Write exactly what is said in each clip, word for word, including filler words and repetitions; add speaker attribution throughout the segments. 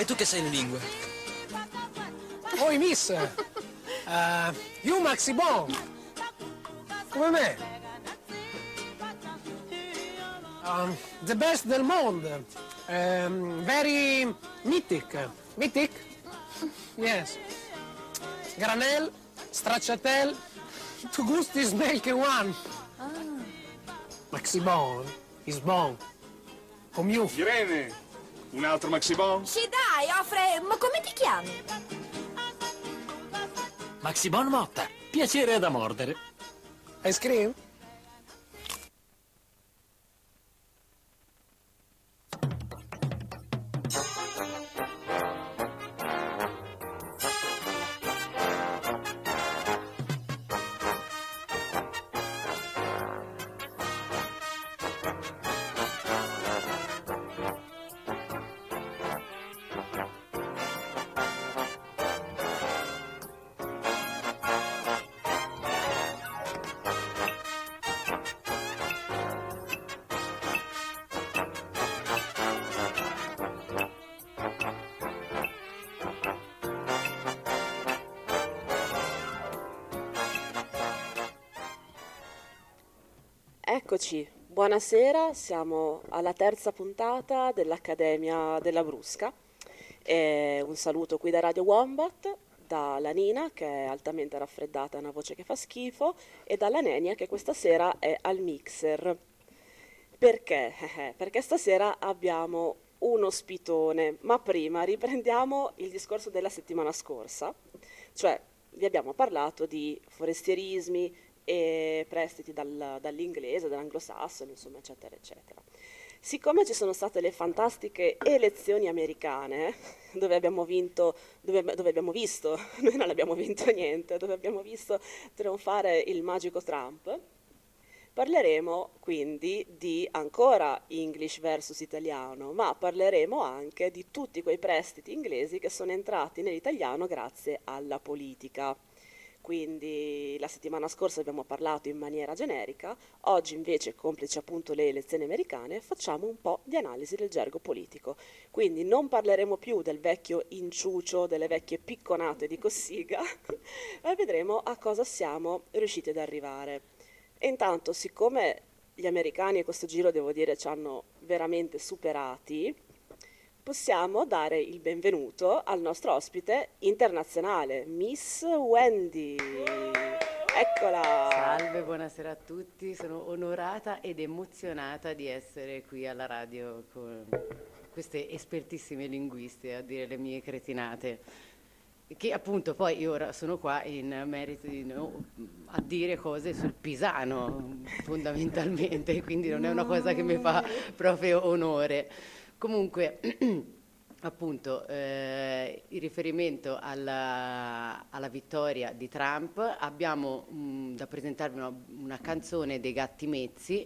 Speaker 1: tu che sai le lingue?
Speaker 2: Oi, miss! Uh, you Maxi Bon! Come me? Um, the best del mondo. Um, very mythic. Mythic? Yes. Granel, stracciatel, tu gusti smell che one. Ah. Maxi Bon is bon. Come you.
Speaker 3: Irene, un altro Maxi Bon?
Speaker 4: Sì dai, offre, ma come ti chiami?
Speaker 1: Maxi Bon Motta, piacere da mordere.
Speaker 2: Ice cream?
Speaker 5: Eccoci, buonasera, siamo alla terza puntata dell'Accademia della Brusca. E un saluto qui da Radio Wombat, dalla Nina che è altamente raffreddata e una voce che fa schifo, e dalla Nenia che questa sera è al mixer. Perché? Perché stasera abbiamo un ospitone, ma prima riprendiamo il discorso della settimana scorsa, cioè vi abbiamo parlato di forestierismi e prestiti dal, dall'inglese, dall'anglosassone, insomma, eccetera, eccetera. Siccome ci sono state le fantastiche elezioni americane, dove abbiamo vinto, dove, dove abbiamo visto, noi non abbiamo vinto niente, dove abbiamo visto trionfare il magico Trump, parleremo quindi di ancora English versus italiano, ma parleremo anche di tutti quei prestiti inglesi che sono entrati nell'italiano grazie alla politica. Quindi la settimana scorsa abbiamo parlato in maniera generica, oggi invece, complici appunto le elezioni americane, facciamo un po' di analisi del gergo politico. Quindi non parleremo più del vecchio inciucio, delle vecchie picconate di Cossiga, ma vedremo a cosa siamo riusciti ad arrivare. E intanto, siccome gli americani a questo giro, devo dire, ci hanno veramente superati, possiamo dare il benvenuto al nostro ospite internazionale, Miss Wendy. Eccola!
Speaker 6: Salve, buonasera a tutti, sono onorata ed emozionata di essere qui alla radio con queste espertissime linguiste a dire le mie cretinate, che appunto poi io ora sono qua in merito di, no, a dire cose sul pisano fondamentalmente, quindi non è una cosa che mi fa proprio onore. Comunque, appunto, eh, in riferimento alla, alla vittoria di Trump, abbiamo mh, da presentarvi una, una canzone dei Gatti Mezzi,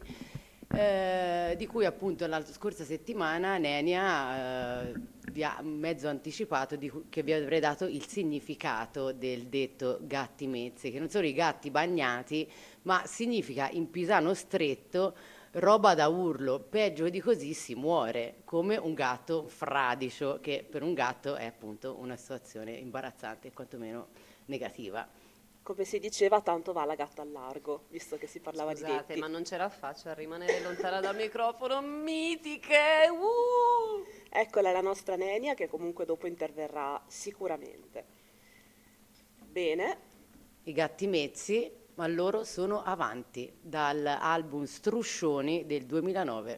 Speaker 6: eh, di cui appunto la scorsa settimana Nenia eh, vi ha mezzo anticipato di, che vi avrei dato il significato del detto Gatti Mezzi, che non sono i gatti bagnati, ma significa in pisano stretto roba da urlo, peggio di così si muore, come un gatto fradicio, che per un gatto è appunto una situazione imbarazzante, quantomeno negativa.
Speaker 5: Come si diceva, tanto va la gatta al largo, visto che si parlava
Speaker 7: Scusate,
Speaker 5: di detti.
Speaker 7: ma non ce la faccio a rimanere lontana dal microfono, mitiche! Uh!
Speaker 5: Eccola la nostra Nenia, che comunque dopo interverrà sicuramente. Bene.
Speaker 6: I Gatti Mezzi, ma loro sono avanti, dall'album Struscioni del duemilanove.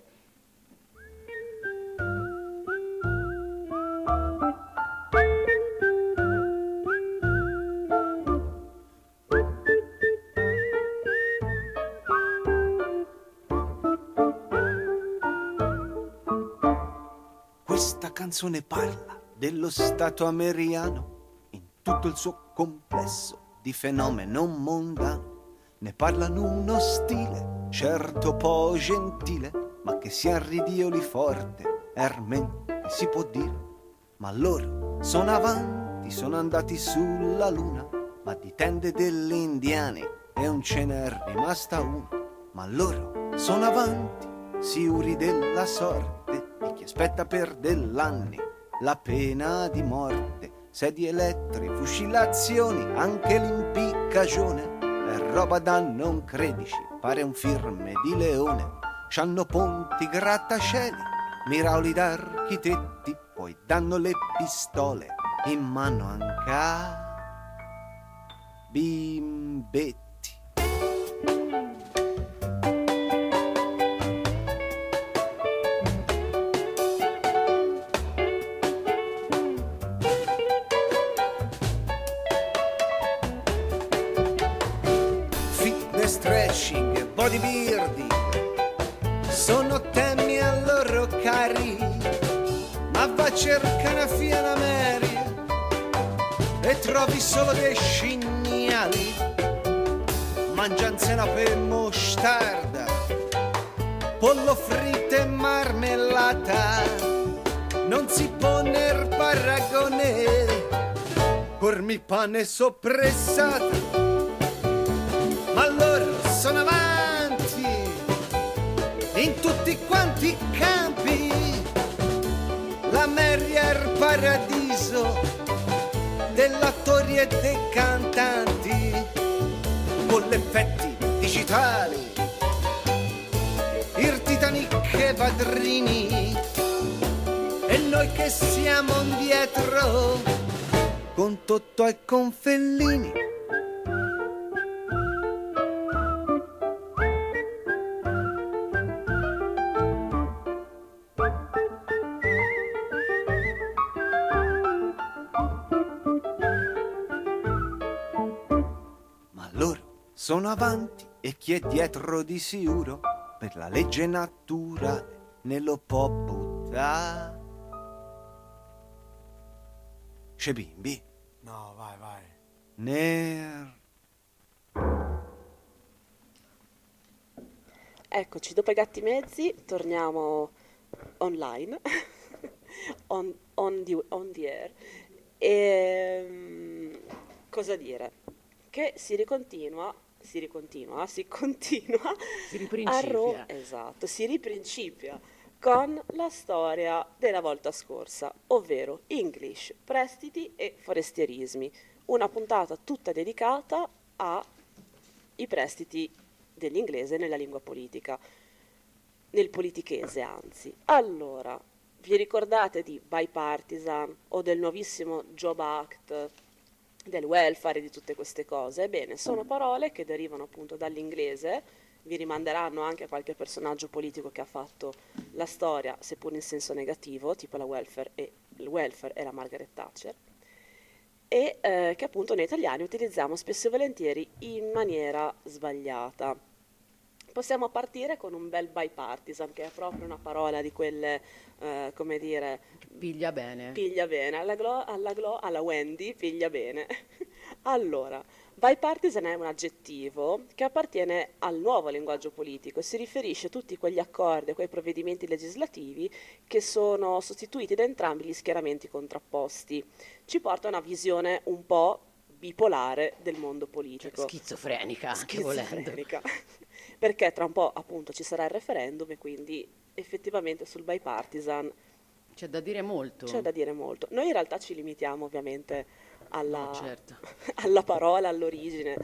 Speaker 8: Questa canzone parla dello Stato americano in tutto il suo complesso di fenomeno mondano. Ne parlano uno stile, certo po' gentile, ma che si arridioli forte, ermen, che si può dire. Ma loro sono avanti, sono andati sulla luna, ma di tende degli indiani e non ce n'è rimasta una. Ma loro sono avanti, sicuri della sorte, e chi aspetta per dell'anni la pena di morte, sedi elettri, fucilazioni, anche l'impiccagione. È roba da non credici, pare un firme di leone. C'hanno ponti, grattacieli, miraoli d'architetti, poi danno le pistole in mano anche a bimbetti. Fitness, stretching, bodybuilding sono temi a loro cari, ma va a cercare una fianameria e trovi solo dei scignali. Mangianzena per mostarda, pollo fritto e marmellata, non si pone il paragone, cormi pane soppressata, ma loro sono avanti in tutti quanti i campi. La meria è il paradiso dell'attori e dei cantanti, con gli effetti digitali, il Titanic e Vadrini, e noi che siamo indietro con Totò e con Fellini. Sono avanti e chi è dietro di sicuro per la legge naturale ne lo può buttare. C'è bimbi?
Speaker 2: No, vai, vai.
Speaker 8: Ner...
Speaker 5: Eccoci, dopo i gatti mezzi torniamo online, on, on, the, on the air. E cosa dire? Che si ricontinua, si ricontinua, si continua
Speaker 6: Si
Speaker 5: a
Speaker 6: riprincipia.
Speaker 5: ro- esatto, si riprincipia con la storia della volta scorsa, ovvero English, prestiti e forestierismi. Una puntata tutta dedicata ai prestiti dell'inglese nella lingua politica, nel politichese anzi. Allora, vi ricordate di bipartisan o del nuovissimo Job Act, del welfare e di tutte queste cose? Ebbene, sono parole che derivano appunto dall'inglese, vi rimanderanno anche a qualche personaggio politico che ha fatto la storia, seppur in senso negativo, tipo la welfare e, il welfare e la Margaret Thatcher, e eh, che appunto noi italiani utilizziamo spesso e volentieri in maniera sbagliata. Possiamo partire con un bel bipartisan, che è proprio una parola di quelle, eh, come dire,
Speaker 6: Piglia bene.
Speaker 5: piglia bene, alla, glo, alla, glo, alla Wendy, piglia bene. Allora, bipartisan è un aggettivo che appartiene al nuovo linguaggio politico e si riferisce a tutti quegli accordi, a quei provvedimenti legislativi che sono sostituiti da entrambi gli schieramenti contrapposti. Ci porta a una visione un po' bipolare del mondo politico.
Speaker 6: Schizofrenica, anche volendo.
Speaker 5: Schizofrenica. Perché tra un po' appunto ci sarà il referendum e quindi effettivamente sul bipartisan
Speaker 6: C'è da dire molto.
Speaker 5: c'è da dire molto. Noi in realtà ci limitiamo ovviamente alla,
Speaker 6: No, certo.
Speaker 5: alla parola, all'origine.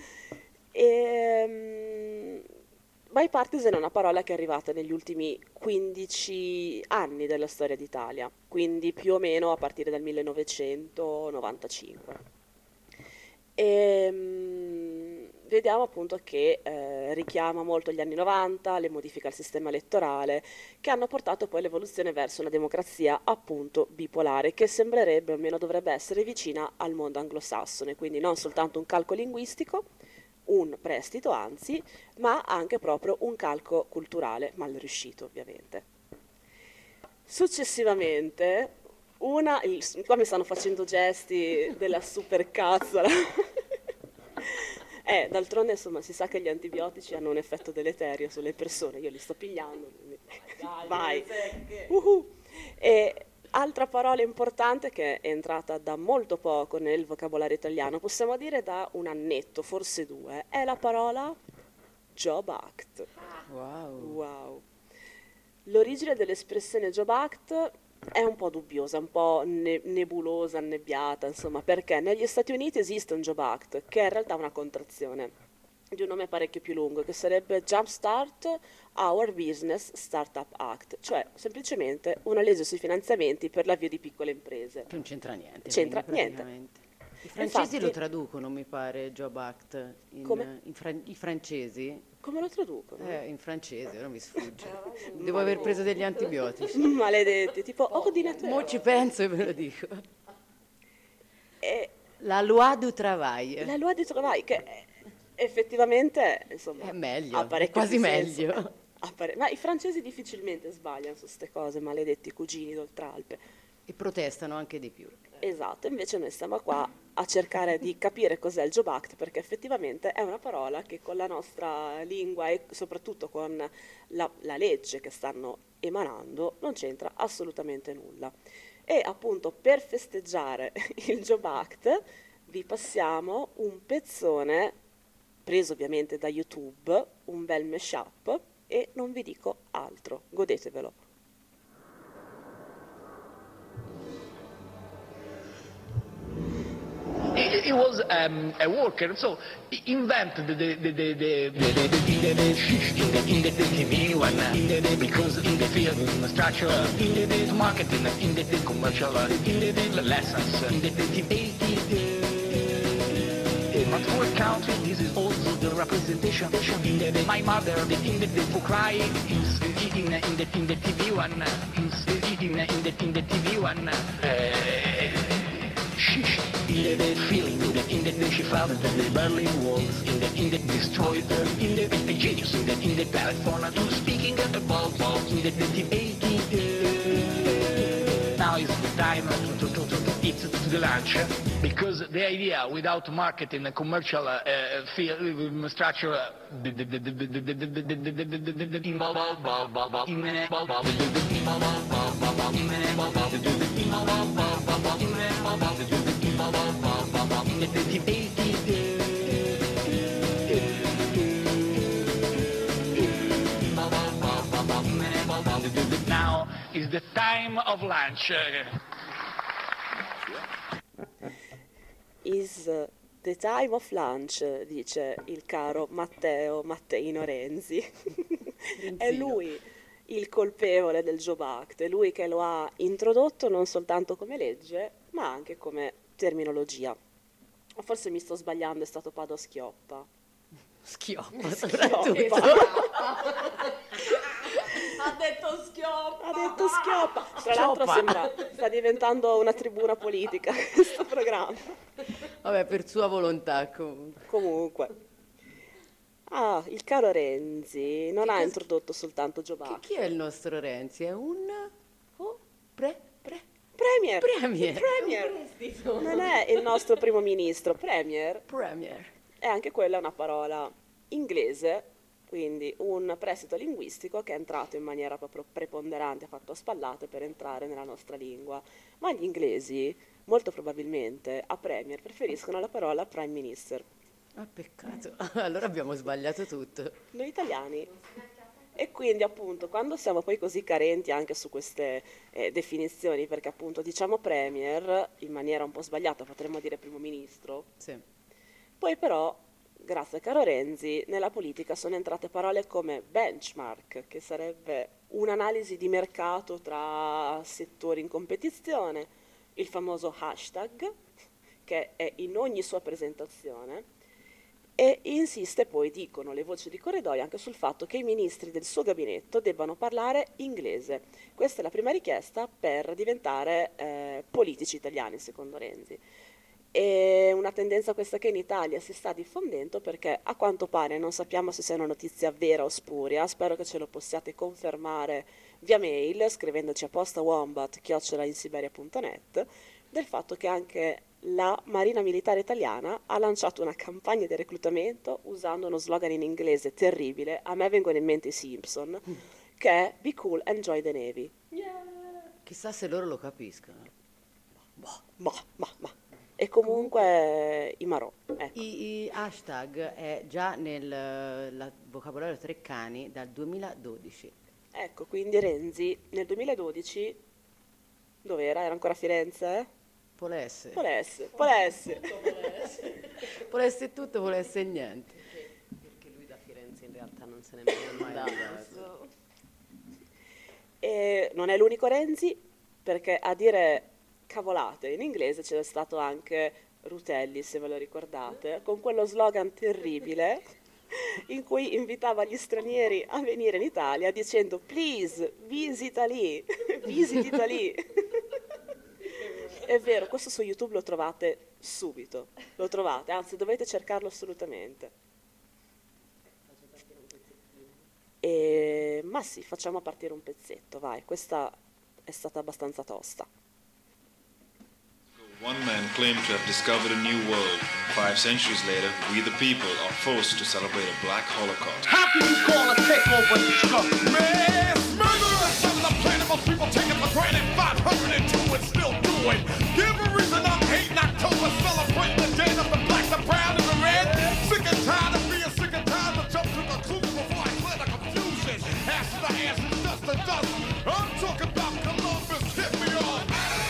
Speaker 5: E, um, bipartisan è una parola che è arrivata negli ultimi quindici anni della storia d'Italia, quindi più o meno a partire dal millenovecentonovantacinque. E, um, vediamo appunto che eh, richiama molto gli anni novanta, le modifiche al sistema elettorale, che hanno portato poi all'evoluzione verso una democrazia appunto bipolare, che sembrerebbe, o almeno dovrebbe essere, vicina al mondo anglosassone, quindi non soltanto un calco linguistico, un prestito anzi, ma anche proprio un calco culturale, mal riuscito ovviamente. Successivamente, una, il, qua mi stanno facendo gesti della supercazzola. Eh, d'altronde insomma si sa che gli antibiotici hanno un effetto deleterio sulle persone, io li sto pigliando. Quindi... Vai. Uhu. E altra parola importante che è entrata da molto poco nel vocabolario italiano, possiamo dire da un annetto, forse due, è la parola Job Act.
Speaker 6: Wow.
Speaker 5: Wow. L'origine dell'espressione Job Act è un po' dubbiosa, un po' ne- nebulosa, annebbiata, insomma, perché negli Stati Uniti esiste un Job Act, che è in realtà una contrazione di un nome parecchio più lungo, che sarebbe Jumpstart Our Business Startup Act, cioè semplicemente una legge sui finanziamenti per l'avvio di piccole imprese.
Speaker 6: Che non c'entra niente.
Speaker 5: C'entra
Speaker 6: quindi,
Speaker 5: niente.
Speaker 6: praticamente. I francesi
Speaker 5: Infatti-
Speaker 6: lo traducono, mi pare, Job Act. In,
Speaker 5: Come?
Speaker 6: in fran- I francesi?
Speaker 5: Come lo traducono?
Speaker 6: Eh, in francese, ora mi sfugge. Devo aver preso degli antibiotici.
Speaker 5: Maledetti, tipo ordinatore.
Speaker 6: Mo' ci penso e ve lo dico.
Speaker 5: E
Speaker 6: La loi du travail.
Speaker 5: la loi di travail, che è- effettivamente, insomma,
Speaker 6: È meglio,
Speaker 5: ha
Speaker 6: è
Speaker 5: parecchio
Speaker 6: quasi
Speaker 5: più senso.
Speaker 6: meglio.
Speaker 5: Ha pare- Ma i francesi difficilmente sbagliano su queste cose, maledetti cugini d'Oltralpe.
Speaker 6: E protestano anche di più.
Speaker 5: Esatto, invece noi stiamo qua a cercare di capire cos'è il Job Act, perché effettivamente è una parola che con la nostra lingua e soprattutto con la, la legge che stanno emanando non c'entra assolutamente nulla. E appunto per festeggiare il Job Act vi passiamo un pezzone preso ovviamente da YouTube, un bel mashup, e non vi dico altro, godetevelo.
Speaker 9: He, he was um, a worker, so he invented the the the the the, the, the, the, the shift in the in the, the T V one in the, the, because in the field in the structure in the, the marketing in the, the commercial in the, the lessons in the, the T V. But for a country, this is also the representation. In the, the, my mother, the, in the, the cry is in, in, in the in the T V one, is in, in the in the T V one. Uh, she, in the, the feeling, in the in the she felt that the Berlin Walls, in the in the destroyed, in the, the genius, in the in the telephone, to speaking about about in the, the T V. Now is the time to to to to eat to the lunch. Because the idea, without marketing and commercial uh, field, structure, now is the time of lunch.
Speaker 5: Is the time of lunch, dice il caro Matteo Matteino Renzi. È lui il colpevole del Job Act, è lui che lo ha introdotto non soltanto come legge, ma anche come terminologia. O forse mi sto sbagliando, è stato Padoa Schioppa.
Speaker 6: Schioppa,
Speaker 5: Schioppa.
Speaker 6: soprattutto.
Speaker 5: Ha detto Schioppa! Ha detto Schioppa! Tra l'altro
Speaker 6: Schioppa.
Speaker 5: sembra, sta diventando una tribuna politica questo programma.
Speaker 6: Vabbè, per sua volontà comunque.
Speaker 5: Comunque. Ah, il caro Renzi non
Speaker 6: Che
Speaker 5: ha
Speaker 6: cos-
Speaker 5: introdotto soltanto Job
Speaker 6: Chi,
Speaker 5: Act.
Speaker 6: chi è il nostro Renzi? È un... Oh, pre, pre,
Speaker 5: Premier!
Speaker 6: Premier.
Speaker 5: Premier! Non è il nostro primo ministro. Premier
Speaker 6: Premier.
Speaker 5: è anche quella una parola inglese, quindi un prestito linguistico che è entrato in maniera proprio preponderante, ha fatto a spallate per entrare nella nostra lingua. Ma gli inglesi, molto probabilmente, a Premier preferiscono la parola Prime Minister.
Speaker 6: Ah, peccato. Allora abbiamo sbagliato tutto.
Speaker 5: Noi italiani. E quindi appunto quando siamo poi così carenti anche su queste eh, definizioni, perché appunto diciamo Premier in maniera un po' sbagliata, potremmo dire primo ministro,
Speaker 6: Sì.
Speaker 5: poi però grazie a caro Renzi nella politica sono entrate parole come benchmark, che sarebbe un'analisi di mercato tra settori in competizione, il famoso hashtag che è in ogni sua presentazione. E insiste poi, dicono le voci di corridoio, anche sul fatto che i ministri del suo gabinetto debbano parlare inglese. Questa è la prima richiesta per diventare eh, politici italiani, secondo Renzi. È una tendenza questa che in Italia si sta diffondendo perché a quanto pare, non sappiamo se sia una notizia vera o spuria, spero che ce lo possiate confermare via mail scrivendoci a postawombat chiocciola insiberia punto net, del fatto che anche la Marina Militare Italiana ha lanciato una campagna di reclutamento usando uno slogan in inglese terribile, a me vengono in mente i Simpson, che è Be cool and join the Navy.
Speaker 6: Chissà se loro lo capiscono.
Speaker 5: Ma, ma, ma. E comunque i marò. Ecco.
Speaker 6: I, i hashtag è già nel la- vocabolario Treccani dal duemiladodici.
Speaker 5: Ecco, quindi Renzi nel duemiladodici Dov'era? Era ancora a Firenze? Eh?
Speaker 6: Può essere.
Speaker 5: Può essere, può essere.
Speaker 6: Può essere tutto, può essere niente.
Speaker 7: Perché lui da Firenze in realtà non se n'è mai andato.
Speaker 5: E non è l'unico Renzi, perché a dire cavolate in inglese c'è stato anche Rutelli, se ve lo ricordate, con quello slogan terribile in cui invitava gli stranieri a venire in Italia dicendo please, visita lì, visita lì. È vero, questo su YouTube lo trovate subito, lo trovate, anzi dovete cercarlo assolutamente. E, ma sì, facciamo partire un pezzetto, vai, questa è stata abbastanza tosta.
Speaker 10: One man claimed to have discovered a new world. Five centuries later, we the people are forced to celebrate a black holocaust.
Speaker 11: How can you call a takeover struggle? Mass murderers on the planet, most people take it for granted. five hundred two and still doing. Give a reason I'm hating October, celebrating the day of the black, the brown, and the red. Sick and tired of being sick and tired of jump to conclusion before I clear the confusion. Ash to ashes, dust to dust. I'm talking about Columbus, hit me on.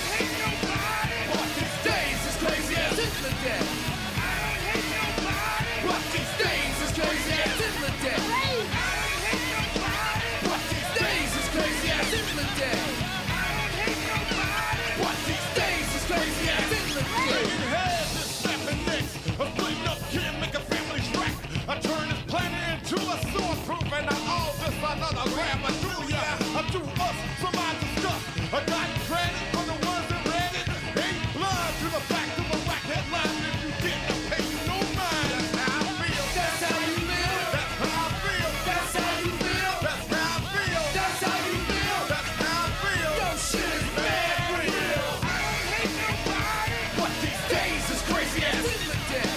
Speaker 11: I turn this planet into a sword-proof, and I all just another grab a do ya. I do us, some I discuss. I got credit for the ones that read it. Ain't blood to the back to the whack headline. If you didn't pay no mind, that's how I feel. That's how you feel. That's how I feel. That's how you feel. That's how I feel. That's how you feel. That's how I feel. Yo, shit is bad real. I don't hate nobody, but these days is crazy as death.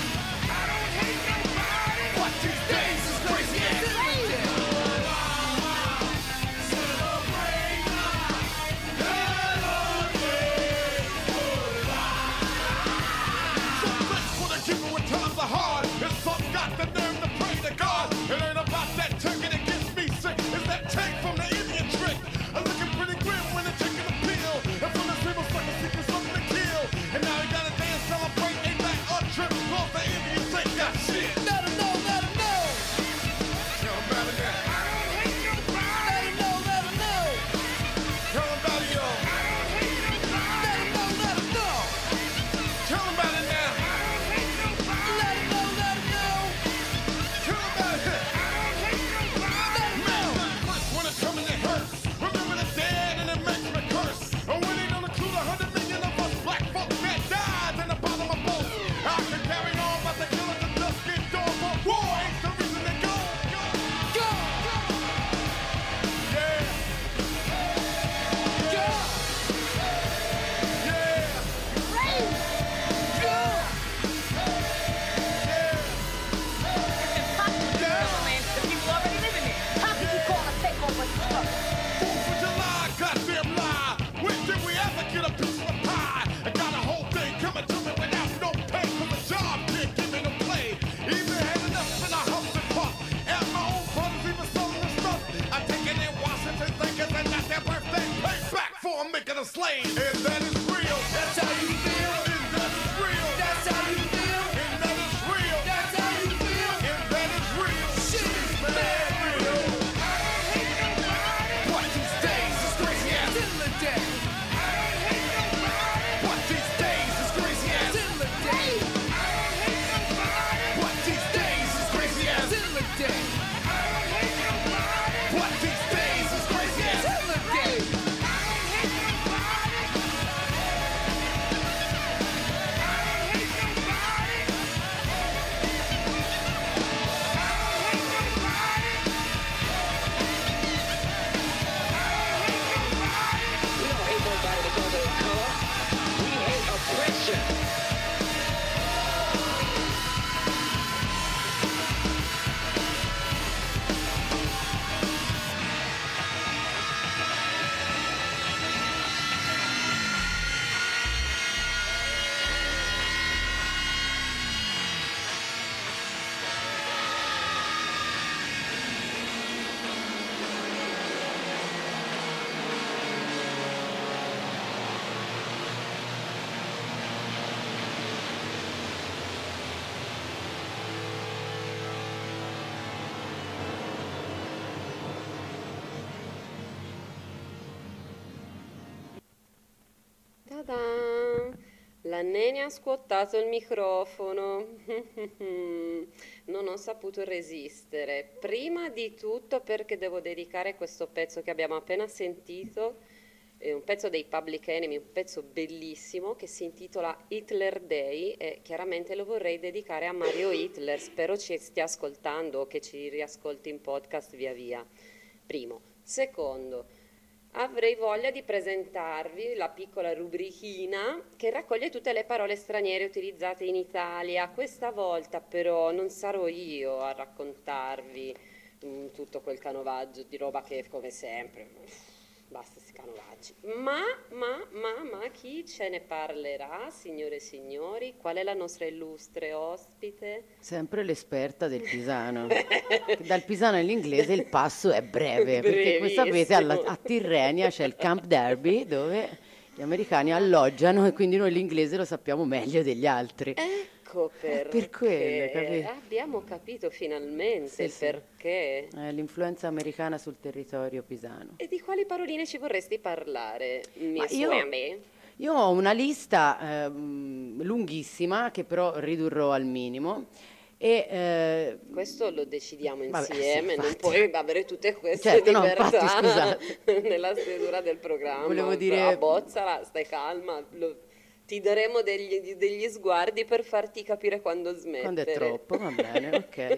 Speaker 11: Slave, and that is real. That's how you feel. And that is real. That's how you feel. And that is real. That's how you feel. And that is real. Shit is bad real. I don't hate nobody. What these days is crazy as in the day. I don't hate nobody. What these days is crazy as in the day. I don't hate nobody. What these days is crazy as in the day. I don't hate nobody. What these days is crazy as in the day.
Speaker 7: La Neni ha scuotato il microfono. Non ho saputo resistere. Prima di tutto perché devo dedicare questo pezzo che abbiamo appena sentito, è un pezzo dei Public Enemy, un pezzo bellissimo che si intitola Hitler Day, e chiaramente lo vorrei dedicare a Mario Hitler. Spero ci stia ascoltando o che ci riascolti in podcast via via. Primo. Secondo, avrei voglia di presentarvi la piccola rubrichina che raccoglie tutte le parole straniere utilizzate in Italia. Questa volta però non sarò io a raccontarvi mh, tutto quel canovaggio di roba che come sempre, basta sti canovaggi. Ma, ma, ma, ma chi ce ne parlerà, signore e signori? Qual è la nostra illustre ospite?
Speaker 6: Sempre l'esperta del pisano. Dal pisano all'inglese il passo è breve, perché come sapete alla, a Tirrenia c'è il Camp Derby dove gli americani alloggiano e quindi noi l'inglese lo sappiamo meglio degli altri.
Speaker 7: Ecco perché
Speaker 6: per quello, capito?
Speaker 7: Abbiamo capito finalmente
Speaker 6: Sì,
Speaker 7: il
Speaker 6: sì.
Speaker 7: perché.
Speaker 6: Eh, l'influenza americana sul territorio pisano.
Speaker 7: E di quali paroline ci vorresti parlare,
Speaker 6: Ma
Speaker 7: Miss
Speaker 6: io-
Speaker 7: Whammy?
Speaker 6: Io ho una lista ehm, lunghissima che però ridurrò al minimo. E, eh,
Speaker 7: Questo lo decidiamo
Speaker 6: Vabbè,
Speaker 7: insieme,
Speaker 6: sì,
Speaker 7: non
Speaker 6: infatti.
Speaker 7: puoi avere tutte queste
Speaker 6: Certo, no,
Speaker 7: libertà
Speaker 6: infatti, scusate.
Speaker 7: nella stesura del programma.
Speaker 6: Volevo dire-
Speaker 7: Abbozzala, stai calma, lo- ti daremo degli, degli sguardi per farti capire quando smettere.
Speaker 6: quando è troppo, va bene, ok.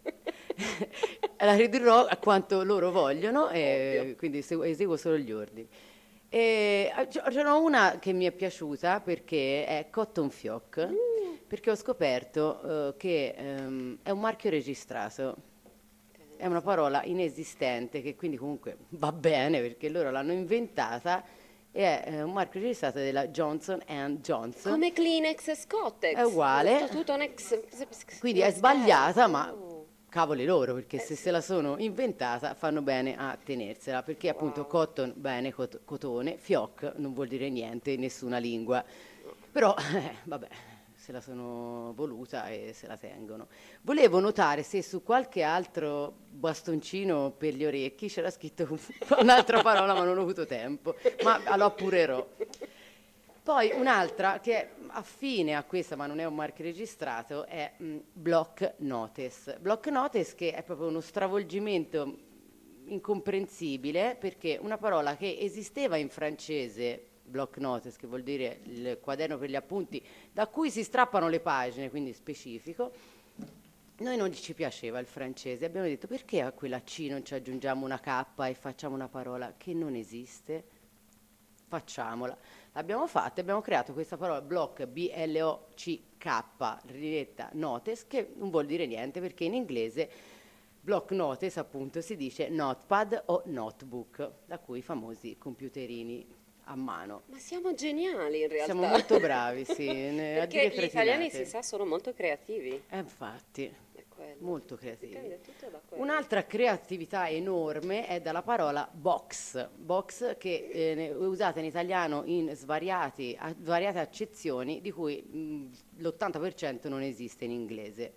Speaker 6: La ridurrò a quanto loro vogliono e quindi se- eseguo solo gli ordini. E, eh, ce ce n'ho una che mi è piaciuta perché è Cotton Fioc, perché ho scoperto eh, che ehm, è un marchio registrato, è una parola inesistente che quindi comunque va bene perché loro l'hanno inventata e è eh, un marchio registrato della Johnson and Johnson.
Speaker 7: Come Kleenex e Scottex.
Speaker 6: È uguale.
Speaker 7: Tutto, tutto un ex-
Speaker 6: Quindi è sbagliata, ma cavoli loro, perché se se la sono inventata fanno bene a tenersela, perché appunto cotton, bene, cot- cotone, fioc non vuol dire niente in nessuna lingua, però eh, vabbè, se la sono voluta e se la tengono. Volevo notare se su qualche altro bastoncino per gli orecchi c'era scritto un'altra parola, ma non ho avuto tempo, ma lo appurerò. Poi un'altra che è affine a questa, ma non è un marchio registrato, è mh, Block Notice. Block Notice che è proprio uno stravolgimento incomprensibile, perché una parola che esisteva in francese, Block Notice, che vuol dire il quaderno per gli appunti, da cui si strappano le pagine, quindi specifico, noi non ci piaceva il francese. Abbiamo detto perché a quella C non ci aggiungiamo una K e facciamo una parola che non esiste? Facciamola. L'abbiamo fatta, abbiamo creato questa parola block, B L O C K, riletta notice, che non vuol dire niente perché in inglese block notice appunto si dice notepad o notebook, da cui i famosi computerini a mano.
Speaker 7: Ma siamo geniali in realtà.
Speaker 6: Siamo molto bravi, sì. ne- a
Speaker 7: Perché
Speaker 6: dire
Speaker 7: gli italiani
Speaker 6: cretinate.
Speaker 7: si sa sono molto creativi.
Speaker 6: Eh, infatti,
Speaker 7: È quello.
Speaker 6: molto creativi.
Speaker 7: Dipende tutto da quello.
Speaker 6: Un'altra creatività enorme è dalla parola box, box che eh, ne- è usata in italiano in svariati, a- svariate accezioni, di cui mh, l'ottanta per cento non esiste in inglese.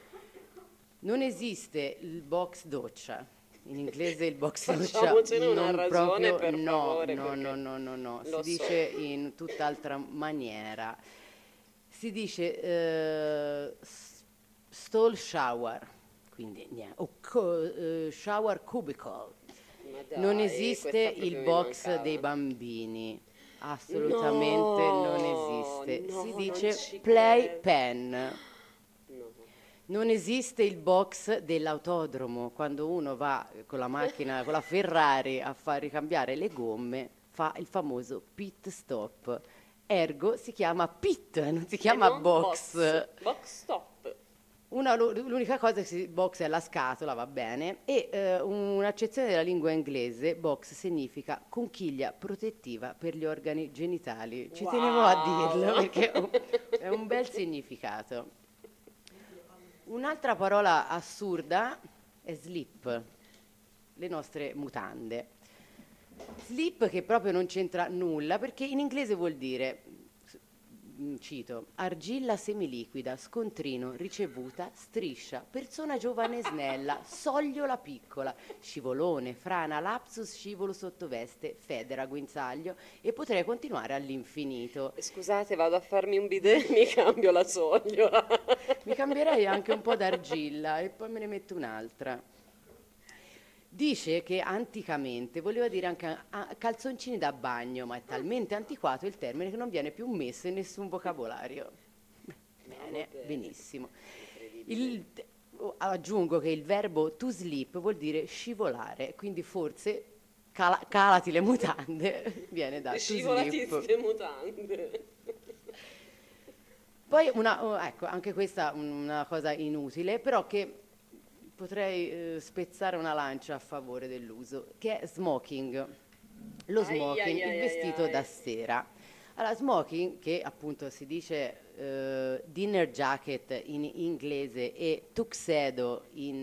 Speaker 6: Non esiste il box doccia. In inglese il box doccia
Speaker 7: Facciamocene una
Speaker 6: non
Speaker 7: ragione,
Speaker 6: proprio,
Speaker 7: per
Speaker 6: no,
Speaker 7: favore,
Speaker 6: no,
Speaker 7: perché
Speaker 6: no, no, no, no, si
Speaker 7: lo so.
Speaker 6: dice in tutt'altra maniera. Si dice eh, s- stall shower, quindi niente, o co- eh, shower cubicle.
Speaker 7: Ma dai,
Speaker 6: Non
Speaker 7: questa
Speaker 6: esiste
Speaker 7: proprio
Speaker 6: il
Speaker 7: mi
Speaker 6: box
Speaker 7: mancava.
Speaker 6: dei bambini, assolutamente
Speaker 7: No,
Speaker 6: non esiste.
Speaker 7: no,
Speaker 6: si
Speaker 7: non
Speaker 6: dice
Speaker 7: ci
Speaker 6: play
Speaker 7: credo.
Speaker 6: pen.
Speaker 7: No.
Speaker 6: Non esiste il box dell'autodromo, quando uno va con la macchina, con la Ferrari a far ricambiare le gomme, fa il famoso pit stop. Ergo si chiama pit, non si chiama
Speaker 7: E non
Speaker 6: box.
Speaker 7: box. Box stop.
Speaker 6: Una- l'unica cosa è che si- box è la scatola, va bene, e eh, un'accezione della lingua inglese, box significa conchiglia protettiva per gli organi genitali. Ci
Speaker 7: Wow.
Speaker 6: tenevo a dirlo perché è un- è un bel significato. Un'altra parola assurda è slip, le nostre mutande. Slip che proprio non c'entra nulla perché in inglese vuol dire cito, argilla semiliquida, scontrino, ricevuta, striscia, persona giovane snella, sogliola piccola, scivolone, frana, lapsus, scivolo sottoveste, federa, guinzaglio e potrei continuare all'infinito.
Speaker 7: Scusate, vado a farmi un bidet e mi cambio la sogliola.
Speaker 6: Mi cambierei anche un po' d'argilla e poi me ne metto un'altra. Dice che anticamente voleva dire anche a- a- calzoncini da bagno, ma è talmente antiquato il termine che non viene più messo in nessun vocabolario. Bene, benissimo. Il- aggiungo che il verbo to slip vuol dire scivolare, quindi forse cala- calati le mutande viene da to
Speaker 7: Scivolati
Speaker 6: slip.
Speaker 7: ste mutande.
Speaker 6: Poi una, oh, ecco, anche questa una cosa inutile, però che potrei eh, spezzare una lancia a favore dell'uso, che è smoking. Lo
Speaker 7: Ai,
Speaker 6: smoking,
Speaker 7: ai, ai,
Speaker 6: il vestito
Speaker 7: ai.
Speaker 6: da sera. Allora, smoking, che appunto si dice eh, dinner jacket in inglese e tuxedo in,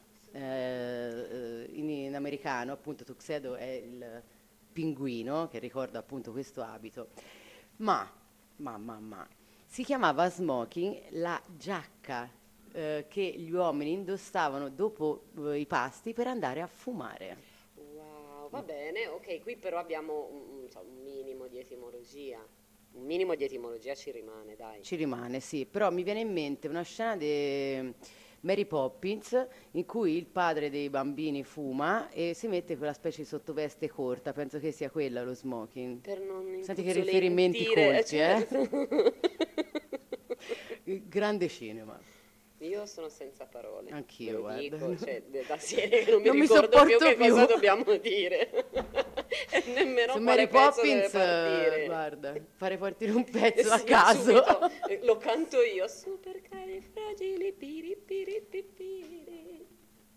Speaker 6: eh, in, in americano, appunto tuxedo è il pinguino, che ricorda appunto questo abito, ma, ma, ma, ma, si chiamava smoking la giacca eh, che gli uomini indossavano dopo eh, i pasti per andare a fumare.
Speaker 7: Wow, va bene, ok, qui però abbiamo un, un- so, un minimo di etimologia. Un minimo di etimologia ci rimane, dai.
Speaker 6: Ci rimane, sì, però mi viene in mente una scena di Mary Poppins in cui il padre dei bambini fuma e si mette quella specie di sottoveste corta, penso che sia quella lo smoking.
Speaker 7: Per non
Speaker 6: Senti che
Speaker 7: impuzzolentire,
Speaker 6: riferimenti colti, eh?
Speaker 7: certo.
Speaker 6: Grande cinema.
Speaker 7: Io sono senza parole.
Speaker 6: Anch'io,
Speaker 7: Ve lo dico,
Speaker 6: guarda.
Speaker 7: cioè, de- da serie che non mi
Speaker 6: Non mi
Speaker 7: ricordo più
Speaker 6: sopporto
Speaker 7: che cosa
Speaker 6: più.
Speaker 7: dobbiamo dire. E nemmeno
Speaker 6: Su
Speaker 7: quale
Speaker 6: Mary
Speaker 7: pezzo deve
Speaker 6: Poppins,
Speaker 7: partire.
Speaker 6: eh, guarda, fare partire un pezzo a
Speaker 7: Sì,
Speaker 6: caso.
Speaker 7: subito, eh, lo canto io. Super fragili piri piri piri.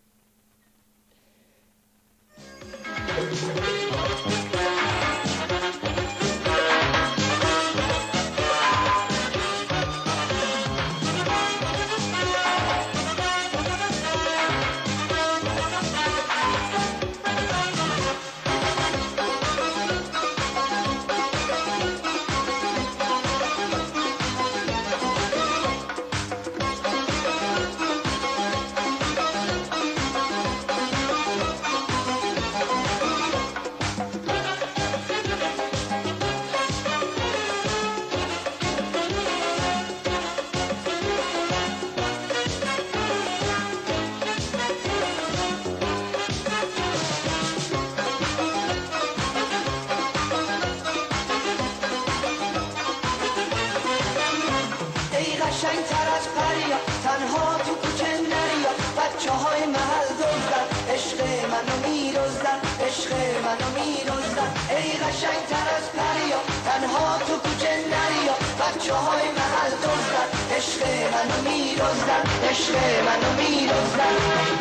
Speaker 12: ای قشنگتر از پریا تنها تو کوچه نریا بچه های محل دزدن عشق منو میرزدن عشق منو میرزدن ای قشنگتر از پریا تنها تو کوچه نریا بچه های محل دزدن عشق منو میرزدن عشق منو میرزدن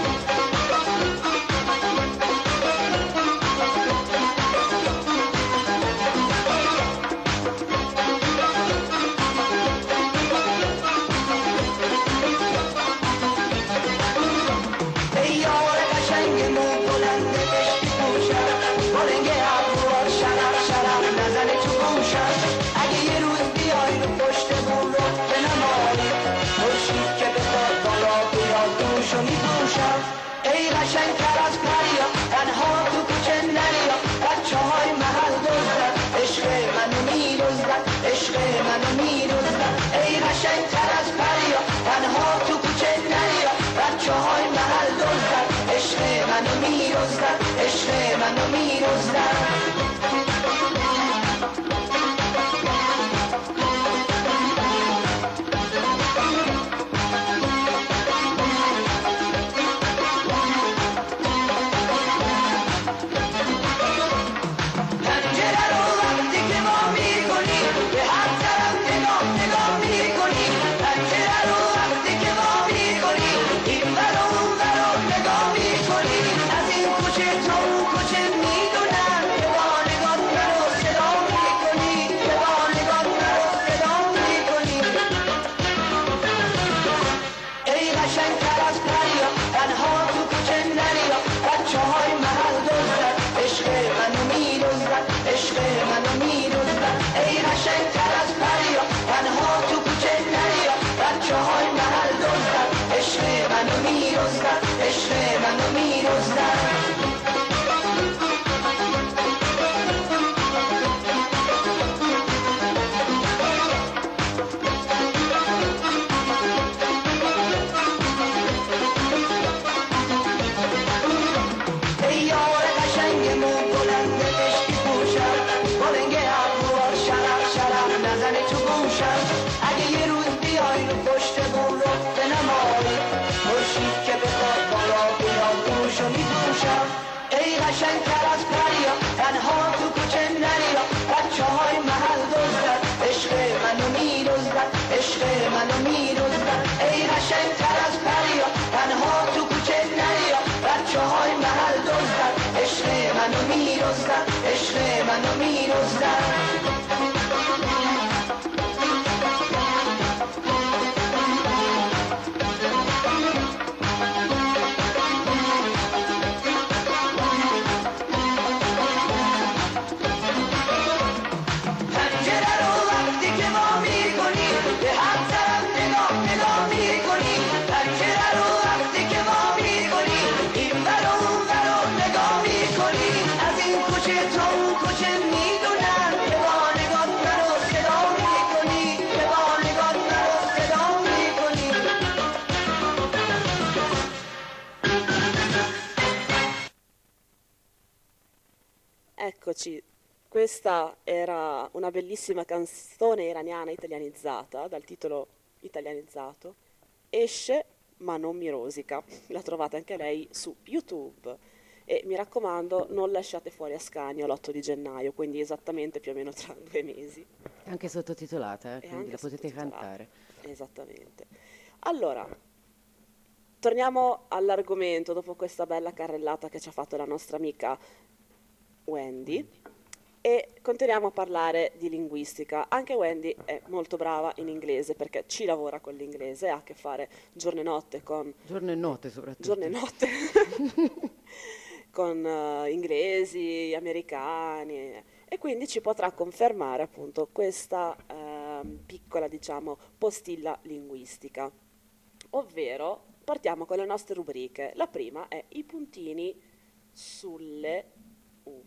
Speaker 12: ای یار قشنگ مو بلند مشکی پوشم بلنگ ابروها شرف شرف نزنه تو گوشم اگه یه روز بیای رو پشت بون رو بنمایی خورشید که بخواد بالا بیاد دوشو میپوشم ای قشنگتر از پریا تنها تو کوچه نریا بچه های محل دزدن عشق منو میرزدن عشق منو میرزدن ای قشنگتر از پریا تنها تو کوچه نریا بچه های محل دزدن عشق منو میرزدن عشق منو میرزدن پنجره رو وقتی که ما میکنیم به هر طرف نگاه نگاه میکنیم پنجره رو وقتی که ما میکنیم این ور و اون ور رو نگاه میکنیم از این کوچه mi rozdat, عشق منو می rozdat. ای قشنگتر از پریا تنها تو کوچه نریا بچه های محل دزدن عشق منو میدزدن عشق منو میدزدن ای قشنگتر از پریا تنها تو کوچه نریا بچه های محل دزدن عشق منو میدزدن عشق منو میدزدن
Speaker 5: Eccoci, questa era una bellissima canzone iraniana italianizzata, dal titolo italianizzato, Esce ma non mi rosica, la trovate anche lei su YouTube e mi raccomando non lasciate fuori Ascanio l'otto di gennaio, quindi esattamente più o meno tra due mesi.
Speaker 6: È anche sottotitolata, eh, quindi la potete cantare.
Speaker 5: Esattamente. Allora, torniamo all'argomento dopo questa bella carrellata che ci ha fatto la nostra amica Wendy e continuiamo a parlare di linguistica. Anche Wendy è molto brava in inglese perché ci lavora con l'inglese, ha a che fare giorno e notte con
Speaker 6: giorno e notte soprattutto
Speaker 5: giorno e notte con uh, inglesi, americani e quindi ci potrà confermare appunto questa uh, piccola diciamo postilla linguistica, ovvero partiamo con le nostre rubriche. La prima è i puntini sulle U.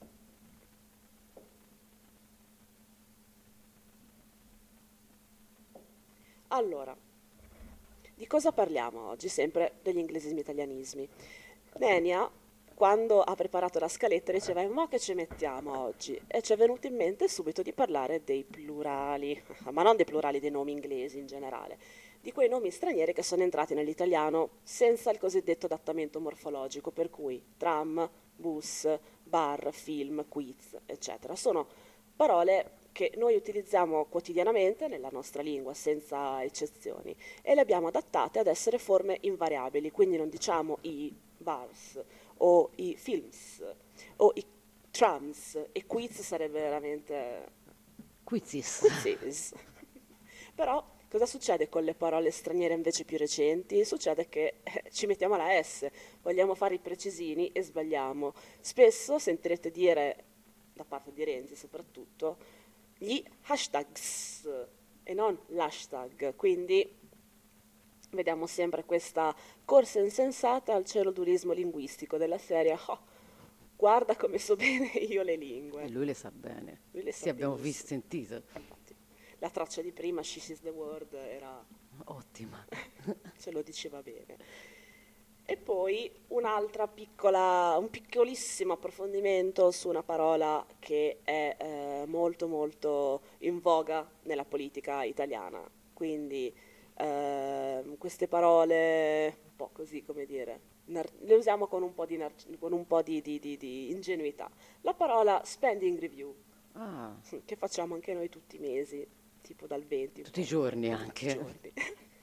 Speaker 5: Allora, di cosa parliamo oggi? Sempre degli inglesismi e italianismi. Nenia, quando ha preparato la scaletta, diceva, ma che ci mettiamo oggi? E ci è venuto in mente subito di parlare dei plurali, ma non dei plurali dei nomi inglesi in generale, di quei nomi stranieri che sono entrati nell'italiano senza il cosiddetto adattamento morfologico, per cui tram, bus, bar, film, quiz, eccetera. Sono parole che noi utilizziamo quotidianamente nella nostra lingua senza eccezioni e le abbiamo adattate ad essere forme invariabili, quindi non diciamo i bars o i films o i trams, e quiz sarebbe veramente
Speaker 6: quizis.
Speaker 5: quizis. Però cosa succede con le parole straniere invece più recenti? Succede che eh, ci mettiamo la S, vogliamo fare i precisini e sbagliamo. Spesso sentirete dire, da parte di Renzi soprattutto, gli hashtags e non l'hashtag, quindi vediamo sempre questa corsa insensata al cerodurismo linguistico della serie oh, guarda come so bene io le lingue.
Speaker 6: E lui le sa bene,
Speaker 5: lui le sa
Speaker 6: sì, abbiamo
Speaker 5: benissimo.
Speaker 6: visto, sentito.
Speaker 5: La traccia di prima, She Sees the World, era
Speaker 6: ottima,
Speaker 5: ce lo diceva bene. E poi un'altra piccola, un piccolissimo approfondimento su una parola che è eh, molto molto in voga nella politica italiana. Quindi eh, queste parole un po' così, come dire, nar- le usiamo con un po' di, nar- con un po' di, di, di, di ingenuità. La parola spending review,
Speaker 6: ah.
Speaker 5: che facciamo anche noi tutti i mesi, tipo dal venti.
Speaker 6: Tutti i giorni anche.
Speaker 5: Tutti i giorni.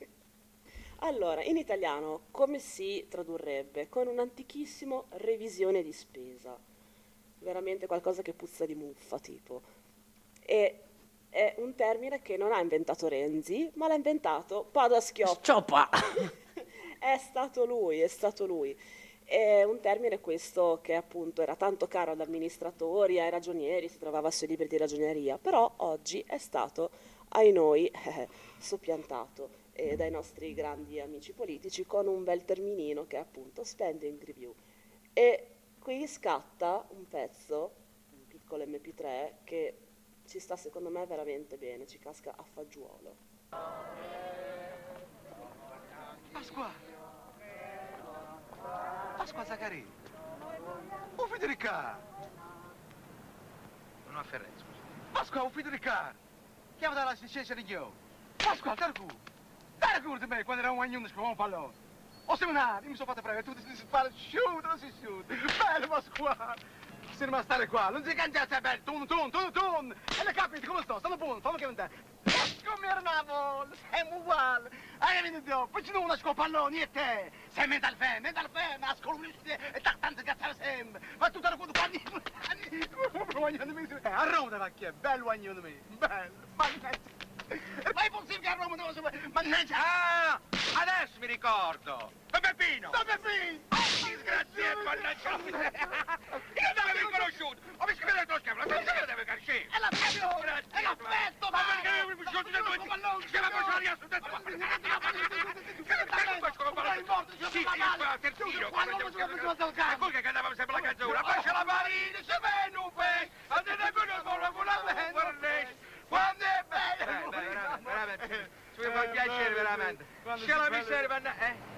Speaker 5: Allora, in italiano come si tradurrebbe? Con un antichissimo revisione di spesa, veramente qualcosa che puzza di muffa, tipo. E è un termine che non ha inventato Renzi, ma l'ha inventato Padoa-Schioppa.
Speaker 6: Schioppa!
Speaker 5: È stato lui, è stato lui. È un termine questo che appunto era tanto caro ad amministratori, ai ragionieri, si trovava sui libri di ragioneria, però oggi è stato, ai noi, eh, soppiantato. e dai nostri grandi amici politici con un bel terminino che è appunto spending review. E qui scatta un pezzo, un piccolo emme pi tre, che ci sta secondo me veramente bene, ci casca a fagiolo.
Speaker 13: Pasqua! Pasqua Zaccaria! Oh Federica! Non ho afferrato, scusa. Pasqua, oh Federica! Chiama dalla licenza di Dio! Pasqua, dai cu! Dai cu di me quando era un agnuno che scriveva un pallone! Ho seminato, io mi sono fatto prendere, tu ti spara, shoot, non si shoot! Bello Pasqua! Se non stare qua, non si cangiate, è bello, tun, tun, tun, tun! E le capite come sto? Stanno buono, fammi che vendere! Come era una volta, siamo uguali! Hai venuto, poi ci una scopalloni e te! Sei mental fan, mental fan, ascolti e tanto cazzare sempre! Ma tu te lo conto quando... A Roma deve che è bello guagno di me, bello, mannaggia! Ma è possibile che a Roma devo sapere, mannaggia! Ah, adesso mi ricordo! Don Peppino! Don Peppino! Disgraziato, mannaggia! Io non l'avevo conosciuto! Ho visto che lo schermo, la gente deve carcere! È l'affetto! È l'affetto! Ma perché io mi sono sciolto da due? C'è la cosa su dentro! Che è questo che fa? Sì, sì, qua, terzino! Ma poi che cantavamo sempre la canzone! Lascia la marina, se viene un pesce! Andate con noi, buona buona quando è bello! Veramente, ci fa piacere veramente! Ce la mi serve, eh?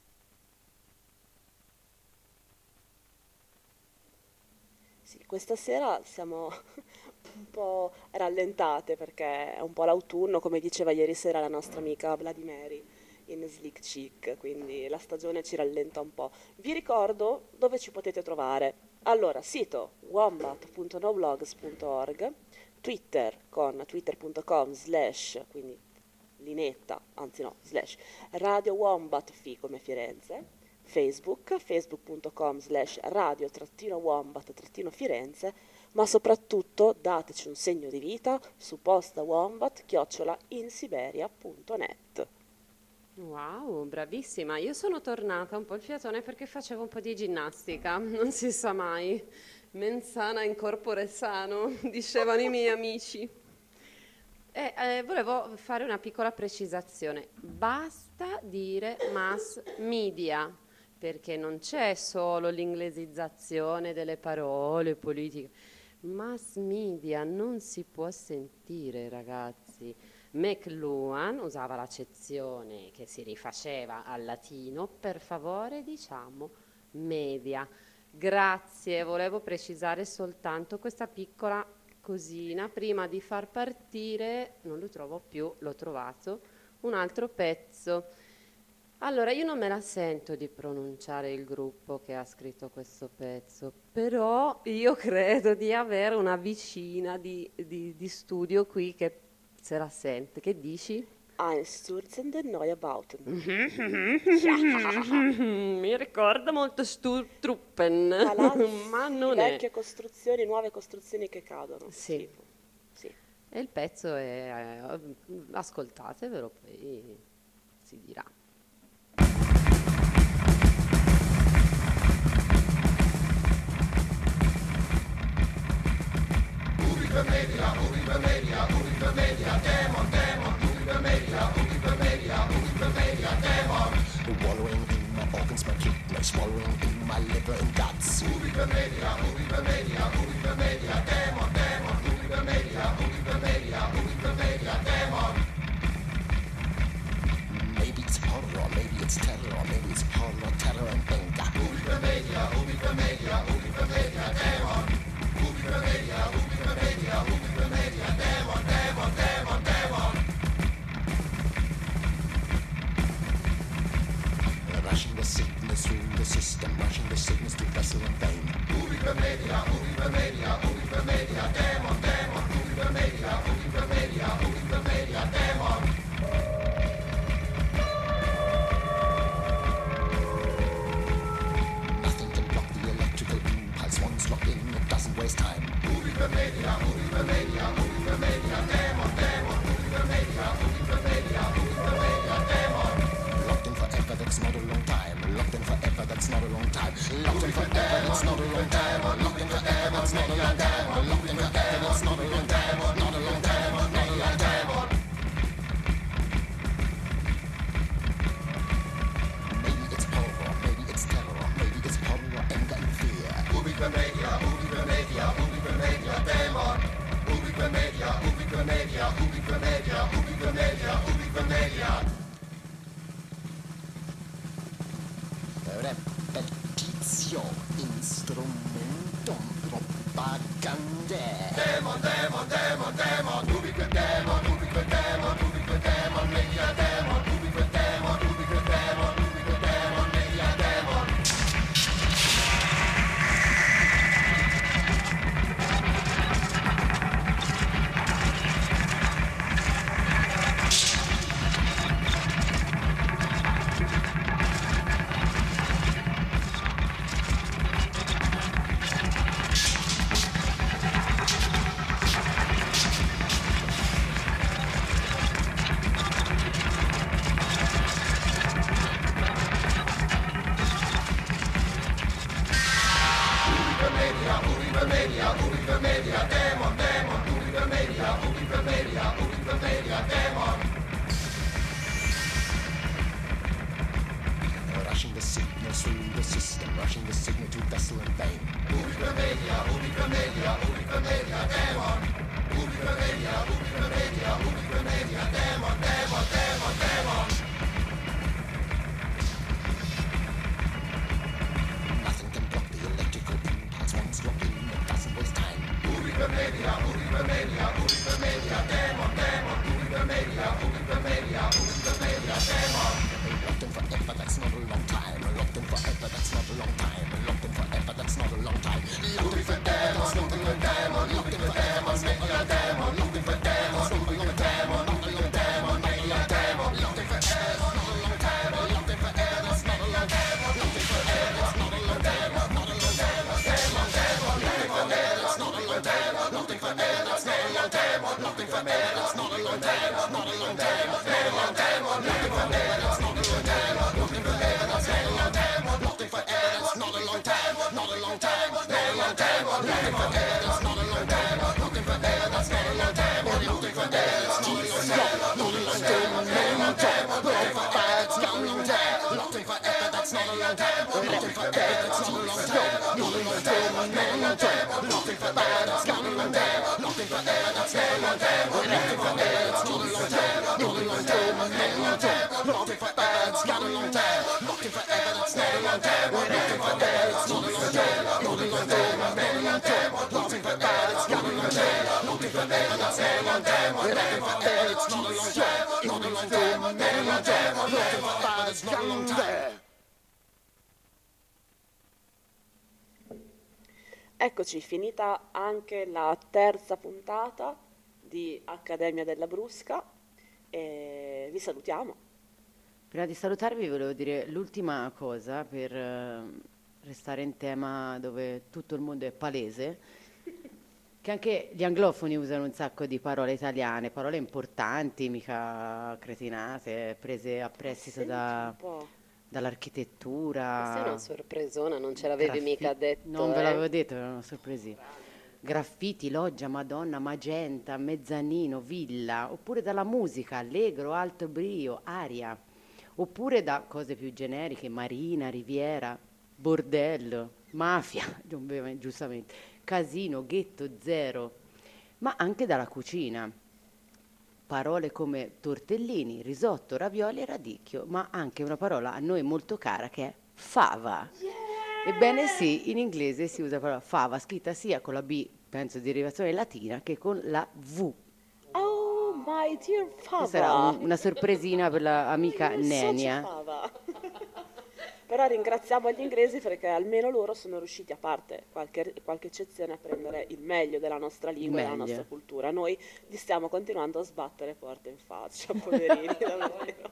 Speaker 5: Sì, questa sera siamo un po' rallentate perché è un po' l'autunno, come diceva ieri sera la nostra amica Vladimiri in Slick Chick, quindi la stagione ci rallenta un po'. Vi ricordo dove ci potete trovare. Allora, sito wombat punto noblogs punto org, Twitter con twitter punto com slash, quindi linetta, anzi no, slash, Radio Wombat Fi come Firenze, Facebook, facebook punto com slash radio trattino wombat trattino Firenze, ma soprattutto dateci un segno di vita su posta wombat chiocciola insiberia punto net.
Speaker 7: Wow, bravissima. Io sono tornata un po' il fiatone perché facevo un po' di ginnastica, non si sa mai. Mens sana in corpore sano, dicevano i miei amici. E eh, volevo fare una piccola precisazione. Basta dire mass media, perché non c'è solo l'inglesizzazione delle parole politiche. Mass media non si può sentire, ragazzi. McLuhan usava l'accezione che si rifaceva al latino, per favore diciamo media. Grazie, volevo precisare soltanto questa piccola cosina prima di far partire, non lo trovo più, l'ho trovato, un altro pezzo. Allora, io non me la sento di pronunciare il gruppo che ha scritto questo pezzo, però io credo di avere una vicina di, di, di studio qui che se la sente. Che dici?
Speaker 5: Einstürzende Neubauten.
Speaker 7: Mi ricorda molto Sturtruppen, ma non è.
Speaker 5: Vecchie costruzioni, nuove costruzioni che cadono.
Speaker 7: Sì.
Speaker 5: Sì.
Speaker 7: E il pezzo è, è ascoltatevelo, poi si dirà.
Speaker 11: Media, Media, Media, demon, demon, Media, Media, Media, demon.
Speaker 14: Wallowing in my organs, my kidney, swallowing in my liver and guts.
Speaker 11: Media, Media, Media, demon, demon, Media, Media, Media, demon.
Speaker 14: Maybe it's horror, or maybe it's terror, or maybe it's horror, terror and anger.
Speaker 11: Media, Media, Media, demon. Media, Media, Media, demon, demon, demon, demon.
Speaker 14: Rushing the sickness through the system, rushing the sickness to vessel and vein.
Speaker 11: Media, Media, Media, Media, demon, demon, Media, Media, Media, demon.
Speaker 14: Nothing can block the electrical impulse. Once locked in, it doesn't waste time.
Speaker 11: Media, Media, Media, Media, demon, demon, Media, Media, Media, demon.
Speaker 14: Locked in forever, that's not a long time. Locked in forever, that's not a long time. Locked in forever, that's not a long time. Locked in forever, that's not a long time. Locked in forever, that's not a long time. Not a long time, not a long time. Ubiquemedia, Ubiquemedia, Demon. Ubiquemedia, Ubiquemedia, Ubiquemedia, Ubiquemedia, Ubiquemedia. Repetitio instrumentum propagandae. Demon, demon, demon, demon. Ubique demon, ubique demon, ubique demon, media demon. Ubique demon, ubique demon, ubique demon, media demon. Ubiquemedia, Ubiquemedia, Demon, Demon. Ubiquemedia, Ubiquemedia, Ubiquemedia, Demon. Rushing the signals through the system, rushing the signal to vessel and vein. Ubiquemedia, Ubiquemedia, Ubiquemedia, Demon. Ubiquemedia, Ubiquemedia, Ubiquemedia, Demon, Demon, Demon, Demon. Nothing can block the electrical impulse once locked in. Ubiquemedia, Ubiquemedia, Ubiquemedia, Demon, Demon. Ubiquemedia, Ubiquemedia, Ubiquemedia, Demon. Locked in forever, that's not a long time. Locked in forever, that's not a long time. Locked in forever, that's not a long time. Locked in for demons, locked in for demon, locked in for demons, make a demon, locked in for demons, locked in for demon, locked in for demon, make a demon, locked in for demons, not a long time, locked in for demons, not a long time, locked in for demons, not a long time, not a long time, demon, demon, locked in for demons, not a long time, locked in for demons, not a long time, locked in for demons, not a long time, not a long time, demon, demon, locked in for demons, not a long time, locked in for demons, not a long time, locked in for demons, not a long time, not a long time, demon, demon, locked in for demons, not a long time, locked in for demons, not a long time, locked in for demons, not a long time, not a long time, demon, demon, locked in for demons, not a long time, locked in forever, that's not a long time, locked in forever, that's not a long time, not a long time, not a long time, locked in forever, that's not a long time, locked in forever, that's not a long time, locked in forever, that's not a long time, not a long time, not a long time, locked in forever, that's not a long time, locked in forever, that's not a long time, locked in forever, that's not a long time, not a long time, not a long time, locked in forever, that's not a long time, locked in forever, that's not a long time, locked in forever, it's not a long time, not a long time, not a long time, locked in forever, it's not a long time.
Speaker 5: Eccoci, finita anche la terza puntata di Accademia della Brusca e vi salutiamo.
Speaker 6: Prima di salutarvi volevo dire l'ultima cosa per eh, restare in tema dove tutto il mondo è palese, che anche gli anglofoni usano un sacco di parole italiane, parole importanti, mica cretinate, prese a prestito da... dall'architettura.
Speaker 7: Questa è una sorpresona, non ce l'avevi
Speaker 6: Graffi-
Speaker 7: mica detto.
Speaker 6: Non ve
Speaker 7: eh.
Speaker 6: l'avevo detto, era una sorpresina. Graffiti, loggia, Madonna, magenta, mezzanino, villa, oppure dalla musica, allegro, alto brio, aria, oppure da cose più generiche, marina, riviera, bordello, mafia, giustamente, casino, ghetto, zero, ma anche dalla cucina. Parole come tortellini, risotto, ravioli e radicchio, ma anche una parola a noi molto cara che è fava. Ebbene sì, in inglese si usa la parola fava, scritta sia con la B, penso di derivazione latina, che con la V.
Speaker 5: Oh, my dear fava.
Speaker 6: Questa era un- una sorpresina per l'amica
Speaker 5: You're such a
Speaker 6: Nenia.
Speaker 5: fava. Però ringraziamo gli inglesi perché almeno loro sono riusciti, a parte qualche, qualche eccezione, a prendere il meglio della nostra lingua e della
Speaker 6: meglio.
Speaker 5: nostra cultura. Noi gli stiamo continuando a sbattere porte in faccia, poverini, davvero.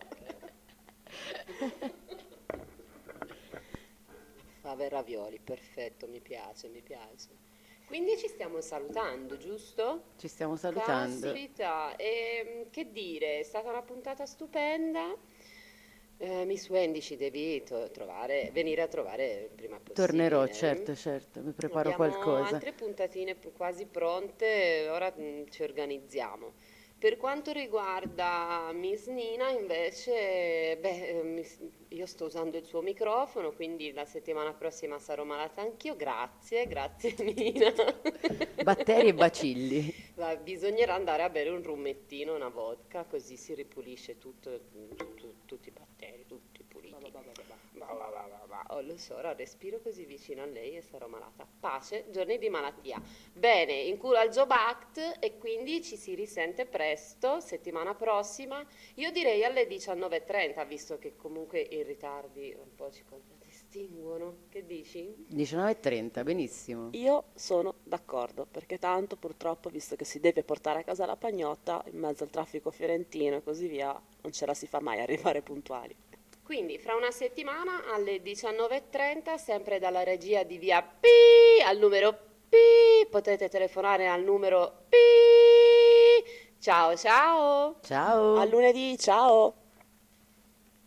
Speaker 7: Fave e ravioli, perfetto, mi piace, mi piace. Quindi ci stiamo salutando, giusto?
Speaker 6: Ci stiamo salutando.
Speaker 7: Caspita, e, che dire, è stata una puntata stupenda. Eh, Miss Wendy ci devi to- trovare, venire a trovare il prima possibile.
Speaker 6: Tornerò, certo, certo, mi preparo
Speaker 7: Abbiamo
Speaker 6: qualcosa.
Speaker 7: altre puntatine p- quasi pronte, ora mm, ci organizziamo. Per quanto riguarda Miss Nina, invece, beh, mi- io sto usando il suo microfono, quindi la settimana prossima sarò malata anch'io. Grazie, grazie Nina.
Speaker 6: Batteri e bacilli.
Speaker 7: Va, bisognerà andare a bere un rummettino, una vodka, così si ripulisce tutto, tutto- tutti i batteri, tutti puliti. Va, va, va, va, va. Oh, lo so, ora respiro così vicino a lei e sarò malata. Pace, giorni di malattia. Bene, in culo al Job Act e quindi ci si risente presto, settimana prossima. Io direi alle diciannove e trenta, visto che comunque i ritardi un po' ci contraddistinguono. Che dici?
Speaker 6: diciannove e trenta, benissimo.
Speaker 5: Io sono d'accordo, perché tanto purtroppo, visto che si deve portare a casa la pagnotta, in mezzo al traffico fiorentino e così via, non ce la si fa mai arrivare puntuali.
Speaker 7: Quindi fra una settimana alle diciannove e trenta, sempre dalla regia di via P al numero P, potete telefonare al numero P. Ciao ciao!
Speaker 6: Ciao!
Speaker 5: A lunedì, ciao!